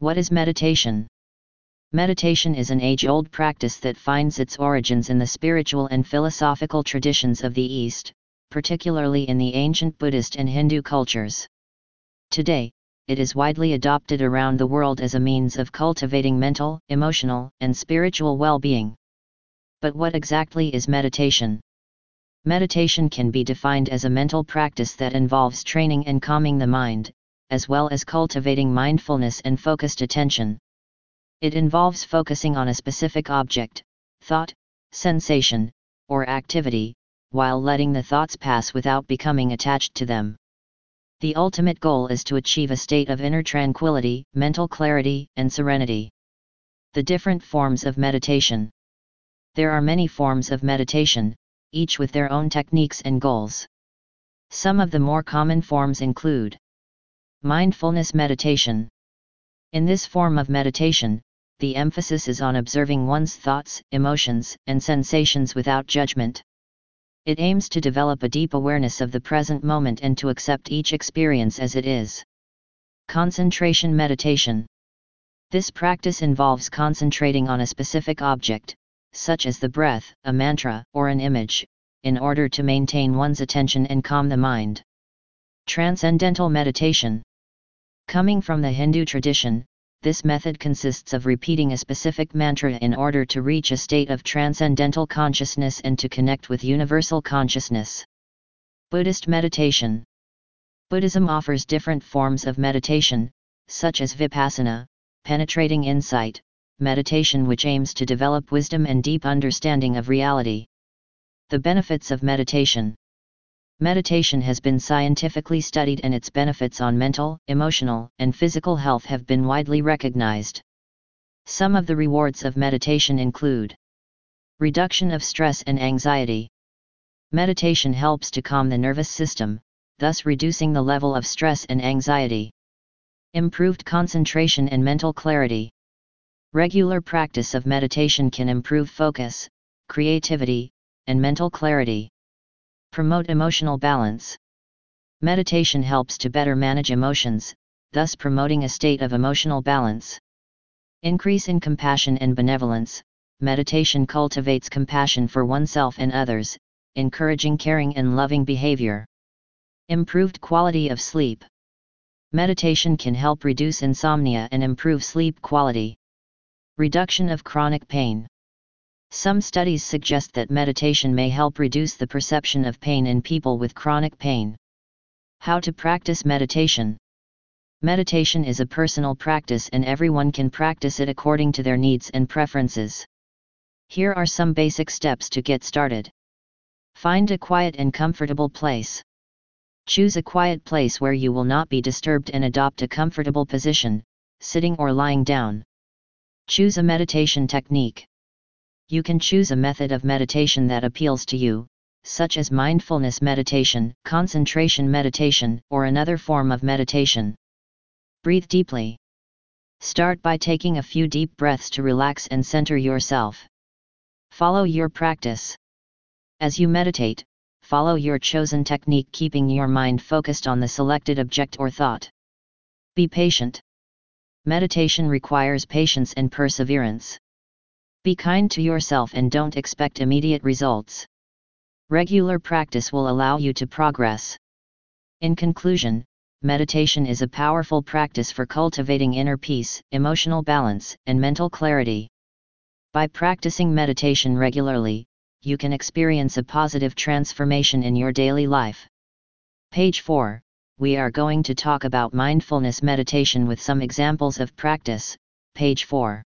What is meditation? Meditation is an age-old practice that finds its origins in the spiritual and philosophical traditions of the East, particularly in the ancient Buddhist and Hindu cultures. Today, it is widely adopted around the world as a means of cultivating mental, emotional, and spiritual well-being. But what exactly is meditation? Meditation can be defined as a mental practice that involves training and calming the mind, as well as cultivating mindfulness and focused attention. It involves focusing on a specific object, thought, sensation, or activity, while letting the thoughts pass without becoming attached to them. The ultimate goal is to achieve a state of inner tranquility, mental clarity, and serenity. The different forms of meditation. There are many forms of meditation, each with their own techniques and goals. Some of the more common forms include mindfulness meditation. In this form of meditation, the emphasis is on observing one's thoughts, emotions, and sensations without judgment. It aims to develop a deep awareness of the present moment and to accept each experience as it is. Concentration meditation. This practice involves concentrating on a specific object, such as the breath, a mantra, or an image, in order to maintain one's attention and calm the mind. Transcendental meditation. Coming from the Hindu tradition, this method consists of repeating a specific mantra in order to reach a state of transcendental consciousness and to connect with universal consciousness. Buddhist meditation. Buddhism offers different forms of meditation, such as vipassana, penetrating insight, meditation which aims to develop wisdom and deep understanding of reality. The benefits of meditation. Meditation has been scientifically studied and its benefits on mental, emotional, and physical health have been widely recognized. Some of the rewards of meditation include reduction of stress and anxiety. Meditation helps to calm the nervous system, thus reducing the level of stress and anxiety. Improved concentration and mental clarity. Regular practice of meditation can improve focus, creativity, and mental clarity. Promote emotional balance. Meditation helps to better manage emotions, thus promoting a state of emotional balance. Increase in compassion and benevolence. Meditation cultivates compassion for oneself and others, encouraging caring and loving behavior. Improved quality of sleep. Meditation can help reduce insomnia and improve sleep quality. Reduction of chronic pain. Some studies suggest that meditation may help reduce the perception of pain in people with chronic pain. How to practice meditation? Meditation is a personal practice and everyone can practice it according to their needs and preferences. Here are some basic steps to get started. Find a quiet and comfortable place. Choose a quiet place where you will not be disturbed and adopt a comfortable position, sitting or lying down. Choose a meditation technique. You can choose a method of meditation that appeals to you, such as mindfulness meditation, concentration meditation, or another form of meditation. Breathe deeply. Start by taking a few deep breaths to relax and center yourself. Follow your practice. As you meditate, follow your chosen technique, keeping your mind focused on the selected object or thought. Be patient. Meditation requires patience and perseverance. Be kind to yourself and don't expect immediate results. Regular practice will allow you to progress. In conclusion, meditation is a powerful practice for cultivating inner peace, emotional balance, and mental clarity. By practicing meditation regularly, you can experience a positive transformation in your daily life. Page 4, we are going to talk about mindfulness meditation with some examples of practice. Page 4.